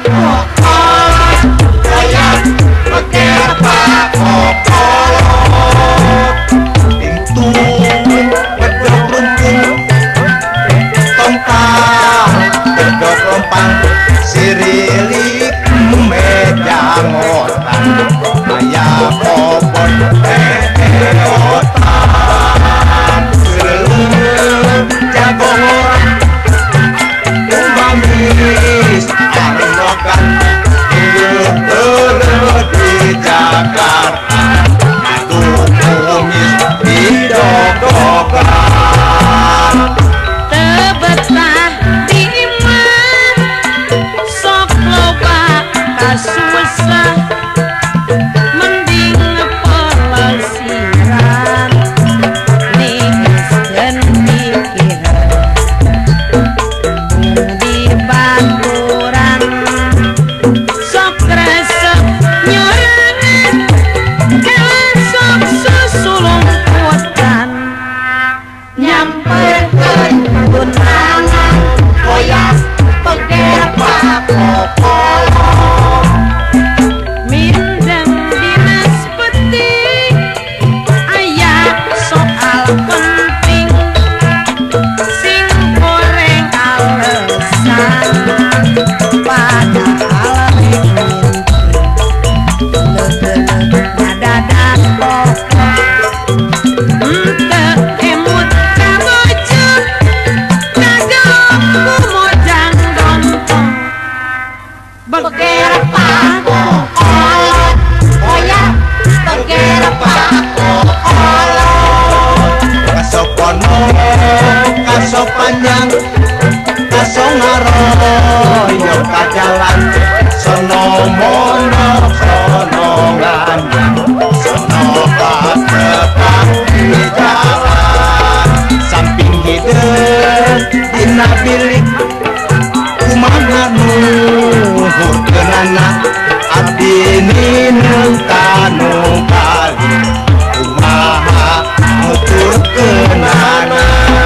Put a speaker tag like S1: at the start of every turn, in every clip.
S1: Sirilik meja ngotan aya popon otan jago umamis arlokan di Jakarta aduh kumis di dodokan
S2: tebetah susah mending pelesiran nis dan pikiran di baturan sok resep nyorangan kesok susulung kuatan nyamperkan tunangan koyak peger pakopolo penting sing goreng alasan padahal ngadadak ente emut kabojo kagak kumojang dontong beger pakopolo koyak beger pakopolo
S1: kasopono kaso panjang kaso ngaroyo kajalan sono mono sono ganjang sono patepang di jalan samping hideung dina bilik kumaha nuhur keunana abdi ninung tanu kali kumaha nutur keunana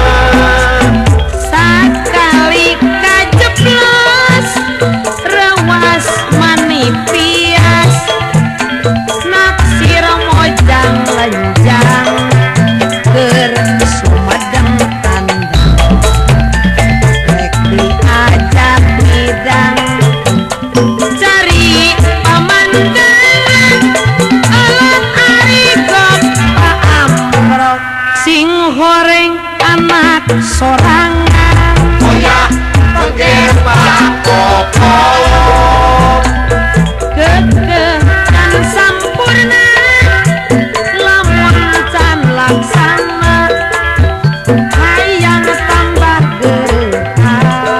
S2: sakali kajeblos rewas manipias naksir mojang lenjang keur sumedeng tandang rek diajak hidang cari pamandangan alat arigop paamrok sing horeng anak sorangan
S1: koyak beger pakopolo
S2: kekehan sampurna lamun can laksana hayang tambah geha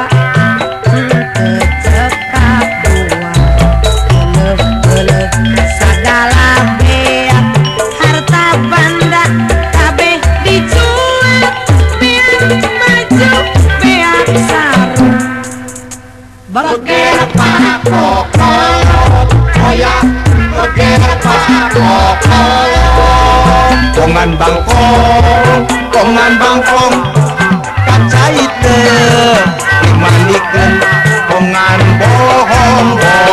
S2: cekap dua eleuh sagala bea harta banda kabeh dijual beak maju beak sarung
S1: beger pakopolo koyak beger pakopolo kongan bangkong kaca iteu dimandikeun kongan bohong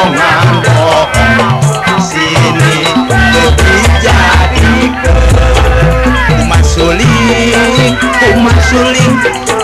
S1: sini teu dijadikeun kumaha suling